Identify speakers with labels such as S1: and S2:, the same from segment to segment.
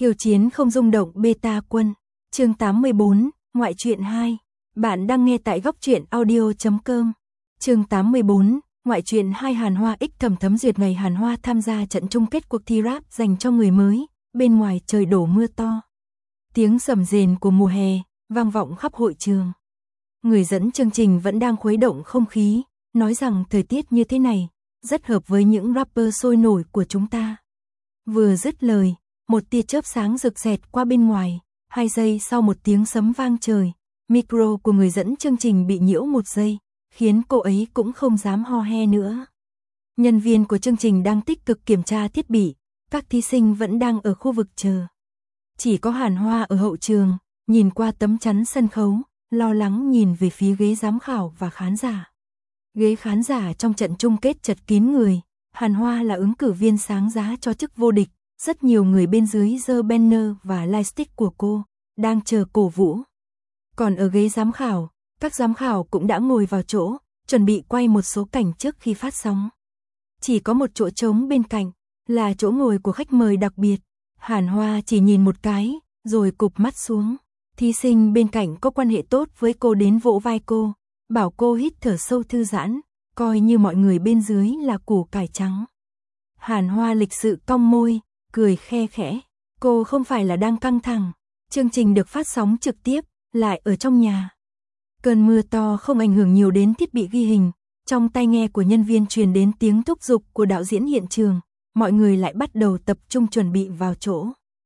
S1: Khiêu chiến không rung động beta quân. Chương 84, ngoại truyện 2. Bạn đang nghe tại góc truyện audio.com. Chương 84, ngoại truyện 2. Hàn Hoa X Thẩm Thấm Duyệt. Ngày Hàn Hoa tham gia trận chung kết cuộc thi rap dành cho người mới, bên ngoài trời đổ mưa to. Tiếng sầm rền của mùa hè vang vọng khắp hội trường. Người dẫn chương trình vẫn đang khuấy động không khí, nói rằng thời tiết như thế này rất hợp với những rapper sôi nổi của chúng ta. Vừa dứt lời, một tia chớp sáng rực rẹt qua bên ngoài, 2 giây sau một tiếng sấm vang trời, micro của người dẫn chương trình bị nhiễu 1 giây, khiến cô ấy cũng không dám ho he nữa. Nhân viên của chương trình đang tích cực kiểm tra thiết bị, các thí sinh vẫn đang ở khu vực chờ. Chỉ có Hàn Hoa ở hậu trường, nhìn qua tấm chắn sân khấu, lo lắng nhìn về phía ghế giám khảo và khán giả. Ghế khán giả trong trận chung kết chật kín người, Hàn Hoa là ứng cử viên sáng giá cho chức vô địch, rất nhiều người bên dưới giơ banner và lightstick của cô, đang chờ cổ vũ. Còn ở ghế giám khảo, các giám khảo cũng đã ngồi vào chỗ, chuẩn bị quay một số cảnh trước khi phát sóng. Chỉ có một chỗ trống bên cạnh, là chỗ ngồi của khách mời đặc biệt. Hàn Hoa chỉ nhìn một cái, rồi cụp mắt xuống. Thí sinh bên cạnh có quan hệ tốt với cô đến vỗ vai cô, bảo cô hít thở sâu thư giãn, coi như mọi người bên dưới là củ cải trắng. Hàn Hoa lịch sự cong môi, cười khe khẽ. Cô không phải là đang căng thẳng. Chương trình được phát sóng trực tiếp, lại ở trong nhà. Cơn mưa to không ảnh hưởng nhiều đến thiết bị ghi hình. Trong tai nghe của nhân viên truyền đến tiếng thúc giục của đạo diễn hiện trường. Mọi người lại bắt đầu tập trung chuẩn bị vào chỗ.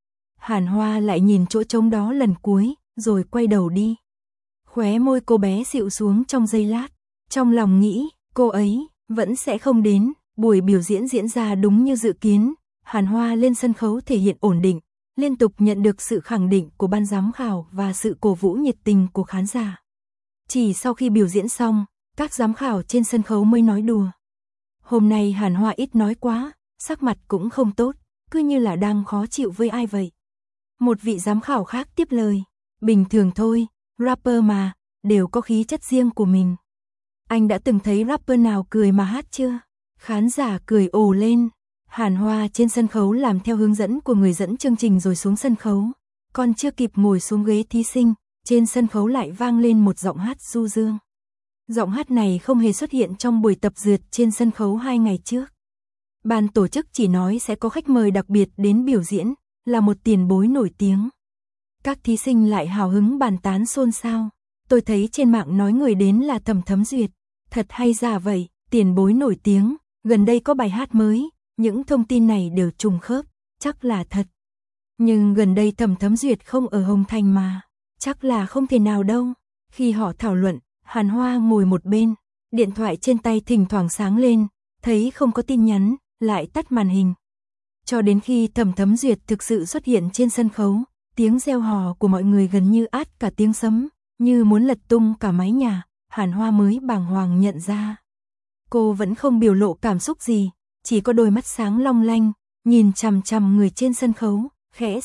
S1: Hàn Hoa lại nhìn chỗ trống đó lần cuối, rồi quay đầu đi. Khóe môi cô bé dịu xuống trong giây lát. Trong lòng nghĩ, cô ấy vẫn sẽ không đến. Buổi biểu diễn diễn ra đúng như dự kiến. Hàn Hoa lên sân khấu thể hiện ổn định, liên tục nhận được sự khẳng định của ban giám khảo và sự cổ vũ nhiệt tình của khán giả. Chỉ sau khi biểu diễn xong, các giám khảo trên sân khấu mới nói đùa. Hôm nay Hàn Hoa ít nói quá, sắc mặt cũng không tốt, cứ như là đang khó chịu với ai vậy. Một vị giám khảo khác tiếp lời, bình thường thôi, rapper mà, đều có khí chất riêng của mình. Anh đã từng thấy rapper nào cười mà hát chưa? Khán giả cười ồ lên. Hàn Hoa trên sân khấu làm theo hướng dẫn của người dẫn chương trình rồi xuống sân khấu. Còn chưa kịp ngồi xuống ghế thí sinh, trên sân khấu lại vang lên một giọng hát du dương. Giọng hát này không hề xuất hiện trong buổi tập dượt trên sân khấu 2 ngày trước. Ban tổ chức chỉ nói sẽ có khách mời đặc biệt đến biểu diễn, là một tiền bối nổi tiếng. Các thí sinh lại hào hứng bàn tán xôn xao. Tôi thấy trên mạng nói người đến là Thẩm Thấm Duyệt. Thật hay giả vậy, tiền bối nổi tiếng, gần đây có bài hát mới. Những thông tin này đều trùng khớp, chắc là thật. Nhưng gần đây Thẩm Thấm Duyệt không ở Hồng Thành mà, chắc là không thể nào đâu. Khi họ thảo luận, Hàn Hoa ngồi một bên, điện thoại trên tay thỉnh thoảng sáng lên, thấy không có tin nhắn, lại tắt màn hình. Cho đến khi Thẩm Thấm Duyệt thực sự xuất hiện trên sân khấu, tiếng reo hò của mọi người gần như át cả tiếng sấm, như muốn lật tung cả mái nhà, Hàn Hoa mới bàng hoàng nhận ra. Cô vẫn không biểu lộ cảm xúc gì. Chỉ có đôi mắt sáng long lanh, nhìn chằm chằm người trên sân khấu, khẽ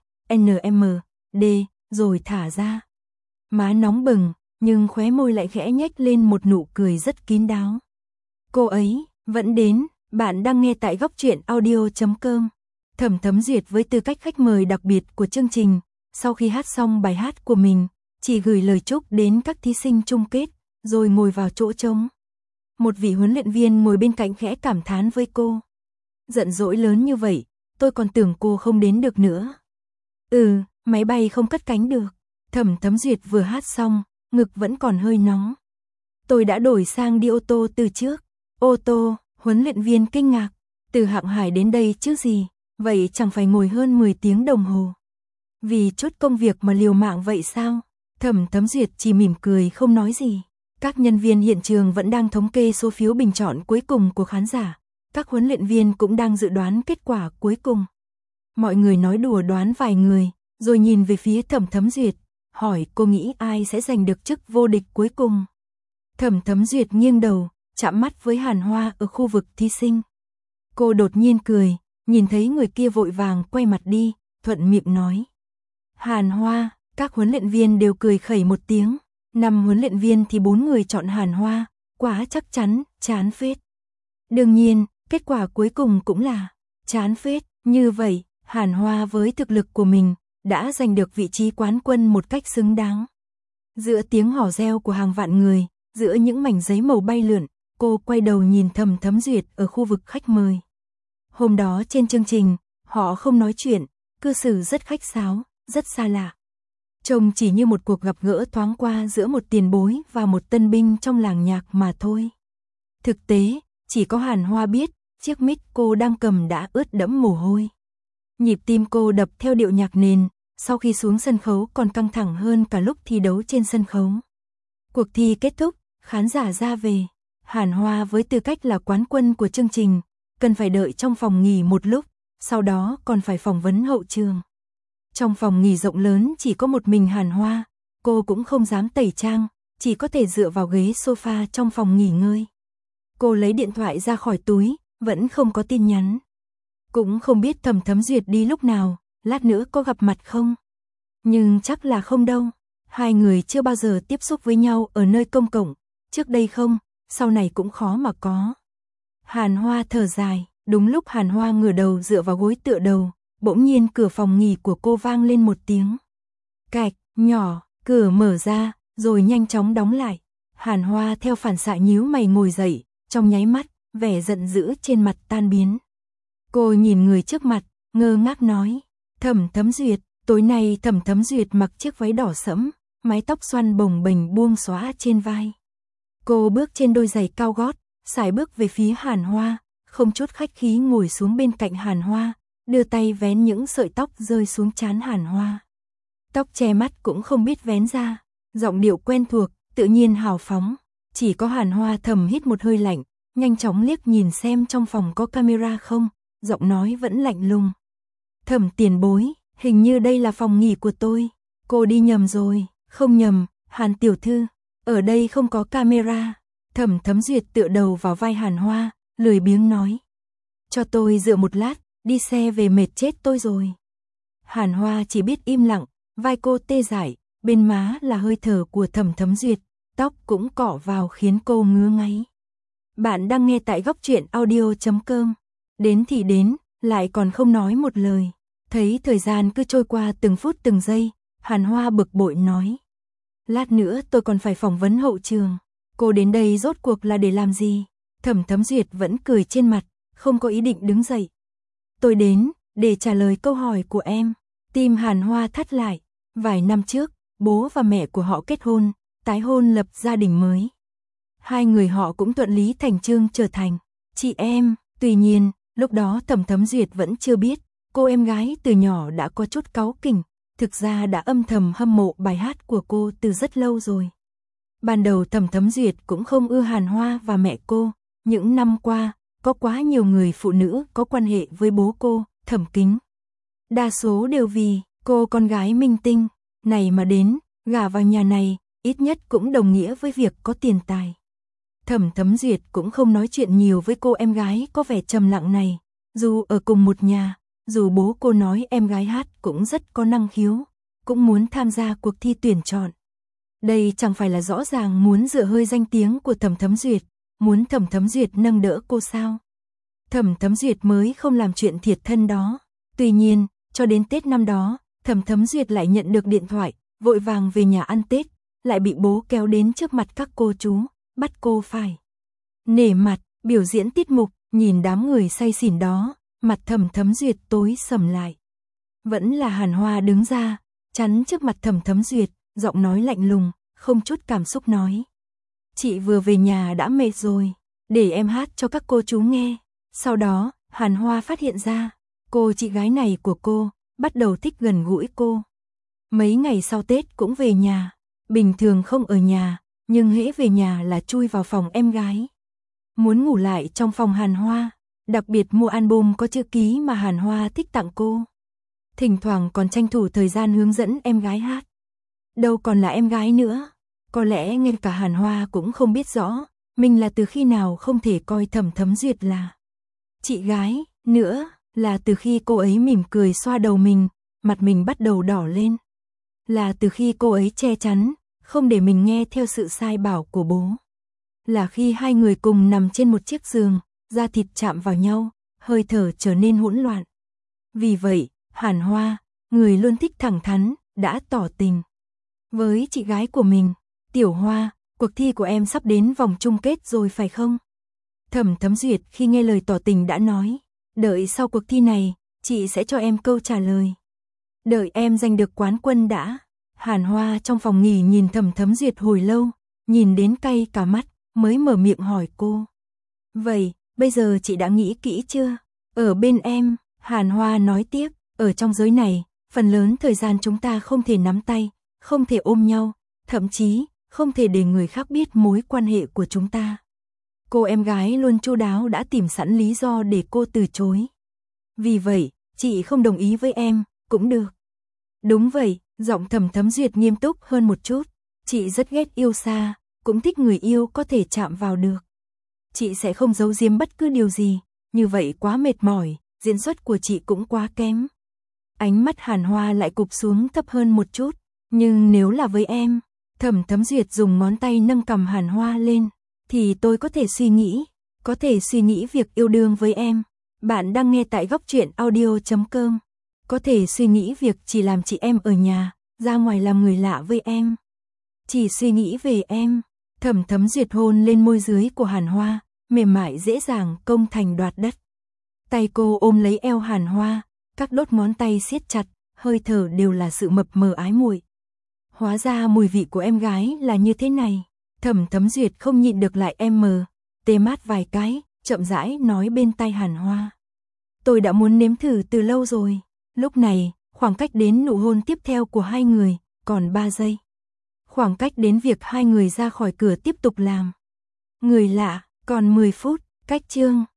S1: CNM, D, rồi thả ra. Má nóng bừng, nhưng khóe môi lại khẽ nhếch lên một nụ cười rất kín đáo. Cô ấy, vẫn đến, bạn đang nghe tại góc truyện audio.com. Thẩm Thấm Duyệt với tư cách khách mời đặc biệt của chương trình, sau khi hát xong bài hát của mình, chỉ gửi lời chúc đến các thí sinh chung kết, rồi ngồi vào chỗ trống. Một vị huấn luyện viên ngồi bên cạnh khẽ cảm thán với cô. Giận dỗi lớn như vậy, tôi còn tưởng cô không đến được nữa. Máy bay không cất cánh được. Thẩm Thấm Duyệt vừa hát xong, ngực vẫn còn hơi nóng. Tôi đã đổi sang đi ô tô từ trước. Ô tô, huấn luyện viên kinh ngạc. Từ Hạng Hải đến đây chứ gì, vậy chẳng phải ngồi hơn 10 tiếng đồng hồ. Vì chút công việc mà liều mạng vậy sao? Thẩm Thấm Duyệt chỉ mỉm cười không nói gì. Các nhân viên hiện trường vẫn đang thống kê số phiếu bình chọn cuối cùng của khán giả. Các huấn luyện viên cũng đang dự đoán kết quả cuối cùng. Mọi người nói đùa đoán vài người, rồi nhìn về phía Thẩm Thấm Duyệt, hỏi cô nghĩ ai sẽ giành được chức vô địch cuối cùng. Thẩm Thấm Duyệt nghiêng đầu, chạm mắt với Hàn Hoa ở khu vực thí sinh. Cô đột nhiên cười, nhìn thấy người kia vội vàng quay mặt đi, thuận miệng nói. Hàn Hoa, các huấn luyện viên đều cười khẩy một tiếng. 5 huấn luyện viên thì 4 người chọn Hàn Hoa, quá chắc chắn, chán phết. Đương nhiên, kết quả cuối cùng cũng là chán phết, như vậy, Hàn Hoa với thực lực của mình, đã giành được vị trí quán quân một cách xứng đáng. Giữa tiếng hò reo của hàng vạn người, giữa những mảnh giấy màu bay lượn, cô quay đầu nhìn Thẩm Thấm Duyệt ở khu vực khách mời. Hôm đó trên chương trình, họ không nói chuyện, cư xử rất khách sáo, rất xa lạ. Trông chỉ như một cuộc gặp gỡ thoáng qua giữa một tiền bối và một tân binh trong làng nhạc mà thôi. Thực tế, chỉ có Hàn Hoa biết, chiếc mic cô đang cầm đã ướt đẫm mồ hôi. Nhịp tim cô đập theo điệu nhạc nền, sau khi xuống sân khấu còn căng thẳng hơn cả lúc thi đấu trên sân khấu. Cuộc thi kết thúc, khán giả ra về. Hàn Hoa với tư cách là quán quân của chương trình, cần phải đợi trong phòng nghỉ một lúc, sau đó còn phải phỏng vấn hậu trường. Trong phòng nghỉ rộng lớn chỉ có một mình Hàn Hoa, cô cũng không dám tẩy trang, chỉ có thể dựa vào ghế sofa trong phòng nghỉ ngơi. Cô lấy điện thoại ra khỏi túi, vẫn không có tin nhắn. Cũng không biết Thẩm Thấm Duyệt đi lúc nào, lát nữa có gặp mặt không? Nhưng chắc là không đâu. Hai người chưa bao giờ tiếp xúc với nhau ở nơi công cộng, trước đây không, sau này cũng khó mà có. Hàn Hoa thở dài, đúng lúc Hàn Hoa ngửa đầu dựa vào gối tựa đầu, bỗng nhiên cửa phòng nghỉ của cô vang lên một tiếng. Cạch, nhỏ, cửa mở ra, rồi nhanh chóng đóng lại. Hàn Hoa theo phản xạ nhíu mày ngồi dậy, trong nháy mắt, vẻ giận dữ trên mặt tan biến. Cô nhìn người trước mặt, ngơ ngác nói, Thẩm Thấm Duyệt. Tối nay Thẩm Thấm Duyệt mặc chiếc váy đỏ sẫm, mái tóc xoăn bồng bềnh buông xõa trên vai. Cô bước trên đôi giày cao gót, sải bước về phía Hàn Hoa, không chút khách khí ngồi xuống bên cạnh Hàn Hoa, đưa tay vén những sợi tóc rơi xuống trán Hàn Hoa. Tóc che mắt cũng không biết vén ra, giọng điệu quen thuộc, tự nhiên hào phóng. Chỉ có Hàn Hoa thầm hít một hơi lạnh, nhanh chóng liếc nhìn xem trong phòng có camera không, giọng nói vẫn lạnh lùng. Thẩm tiền bối, hình như đây là phòng nghỉ của tôi. Cô đi nhầm rồi. Không nhầm, Hàn tiểu thư, ở đây không có camera. Thẩm Thấm Duyệt tựa đầu vào vai Hàn Hoa, lười biếng nói. Cho tôi dựa một lát, đi xe về mệt chết tôi rồi. Hàn Hoa chỉ biết im lặng, vai cô tê dại, bên má là hơi thở của Thẩm Thấm Duyệt, tóc cũng cọ vào khiến cô ngứa ngáy. Bạn đang nghe tại Góc Truyện Audio.com. Đến thì đến, lại còn không nói một lời. Thấy thời gian cứ trôi qua từng phút từng giây, Hàn Hoa bực bội nói. Lát nữa tôi còn phải phỏng vấn hậu trường. Cô đến đây rốt cuộc là để làm gì? Thẩm Thấm Duyệt vẫn cười trên mặt, không có ý định đứng dậy. Tôi đến, để trả lời câu hỏi của em. Tim Hàn Hoa thắt lại. Vài năm trước, bố và mẹ của họ kết hôn, tái hôn lập gia đình mới. Hai người họ cũng thuận lý thành chương trở thành chị em. Tuy nhiên, lúc đó Thẩm Thấm Duyệt vẫn chưa biết, cô em gái từ nhỏ đã có chút cáu kỉnh, thực ra đã âm thầm hâm mộ bài hát của cô từ rất lâu rồi. Ban đầu Thẩm Thấm Duyệt cũng không ưa Hàn Hoa và mẹ cô, những năm qua, có quá nhiều người phụ nữ có quan hệ với bố cô, Thẩm Kính. Đa số đều vì cô con gái minh tinh, này mà đến, gả vào nhà này, ít nhất cũng đồng nghĩa với việc có tiền tài. Thẩm Thấm Duyệt cũng không nói chuyện nhiều với cô em gái có vẻ trầm lặng này, dù ở cùng một nhà, dù bố cô nói em gái hát cũng rất có năng khiếu, cũng muốn tham gia cuộc thi tuyển chọn. Đây chẳng phải là rõ ràng muốn dựa hơi danh tiếng của Thẩm Thấm Duyệt, muốn Thẩm Thấm Duyệt nâng đỡ cô sao? Thẩm Thấm Duyệt mới không làm chuyện thiệt thân đó. Tuy nhiên, cho đến Tết năm đó, Thẩm Thấm Duyệt lại nhận được điện thoại, vội vàng về nhà ăn Tết, lại bị bố kéo đến trước mặt các cô chú, bắt cô phải nể mặt, biểu diễn tiết mục, nhìn đám người say xỉn đó, mặt Thẩm Thấm Duyệt tối sầm lại. Vẫn là Hàn Hoa đứng ra, chắn trước mặt Thẩm Thấm Duyệt, giọng nói lạnh lùng, không chút cảm xúc nói. Chị vừa về nhà đã mệt rồi, để em hát cho các cô chú nghe. Sau đó, Hàn Hoa phát hiện ra, cô chị gái này của cô, bắt đầu thích gần gũi cô. Mấy ngày sau Tết cũng về nhà, bình thường không ở nhà, nhưng hễ về nhà là chui vào phòng em gái. Muốn ngủ lại trong phòng Hàn Hoa, đặc biệt mua album có chữ ký mà Hàn Hoa thích tặng cô. Thỉnh thoảng còn tranh thủ thời gian hướng dẫn em gái hát. Đâu còn là em gái nữa, có lẽ ngay cả Hàn Hoa cũng không biết rõ, mình là từ khi nào không thể coi Thẩm Thấm Duyệt là chị gái, nữa là từ khi cô ấy mỉm cười xoa đầu mình, mặt mình bắt đầu đỏ lên. Là từ khi cô ấy che chắn, không để mình nghe theo sự sai bảo của bố. Là khi hai người cùng nằm trên một chiếc giường, da thịt chạm vào nhau, hơi thở trở nên hỗn loạn. Vì vậy, Hàn Hoa, người luôn thích thẳng thắn, đã tỏ tình với chị gái của mình. Tiểu Hoa, cuộc thi của em sắp đến vòng chung kết rồi phải không? Thẩm Thấm Duyệt khi nghe lời tỏ tình đã nói, đợi sau cuộc thi này, chị sẽ cho em câu trả lời. Đợi em giành được quán quân đã. Hàn Hoa trong phòng nghỉ nhìn Thẩm Thấm Duyệt hồi lâu, nhìn đến cay cả mắt, mới mở miệng hỏi cô. Vậy, bây giờ chị đã nghĩ kỹ chưa? Ở bên em, Hàn Hoa nói tiếp, ở trong giới này, phần lớn thời gian chúng ta không thể nắm tay, không thể ôm nhau, thậm chí không thể để người khác biết mối quan hệ của chúng ta. Cô em gái luôn chu đáo đã tìm sẵn lý do để cô từ chối. Vì vậy, chị không đồng ý với em, cũng được. Đúng vậy, giọng Thẩm Thấm Duyệt nghiêm túc hơn một chút. Chị rất ghét yêu xa, cũng thích người yêu có thể chạm vào được. Chị sẽ không giấu giếm bất cứ điều gì, như vậy quá mệt mỏi, diễn xuất của chị cũng quá kém. Ánh mắt Hàn Hoa lại cụp xuống thấp hơn một chút, nhưng nếu là với em, Thẩm Thấm Duyệt dùng ngón tay nâng cằm Hàn Hoa lên, thì tôi có thể suy nghĩ việc yêu đương với em. Bạn đang nghe tại góc truyện audio.com. Có thể suy nghĩ việc chỉ làm chị em ở nhà, ra ngoài làm người lạ với em. Chỉ suy nghĩ về em. Thẩm Thấm Duyệt hôn lên môi dưới của Hàn Hoa, mềm mại dễ dàng công thành đoạt đất. Tay cô ôm lấy eo Hàn Hoa, các đốt ngón tay siết chặt, hơi thở đều là sự mập mờ ái muội. Hóa ra mùi vị của em gái là như thế này. Thẩm Thấm Duyệt không nhịn được lại tê mát vài cái, chậm rãi nói bên tai Hàn Hoa. Tôi đã muốn nếm thử từ lâu rồi. Lúc này, khoảng cách đến nụ hôn tiếp theo của hai người, còn 3 giây. Khoảng cách đến việc hai người ra khỏi cửa tiếp tục làm người lạ, còn 10 phút, cách chương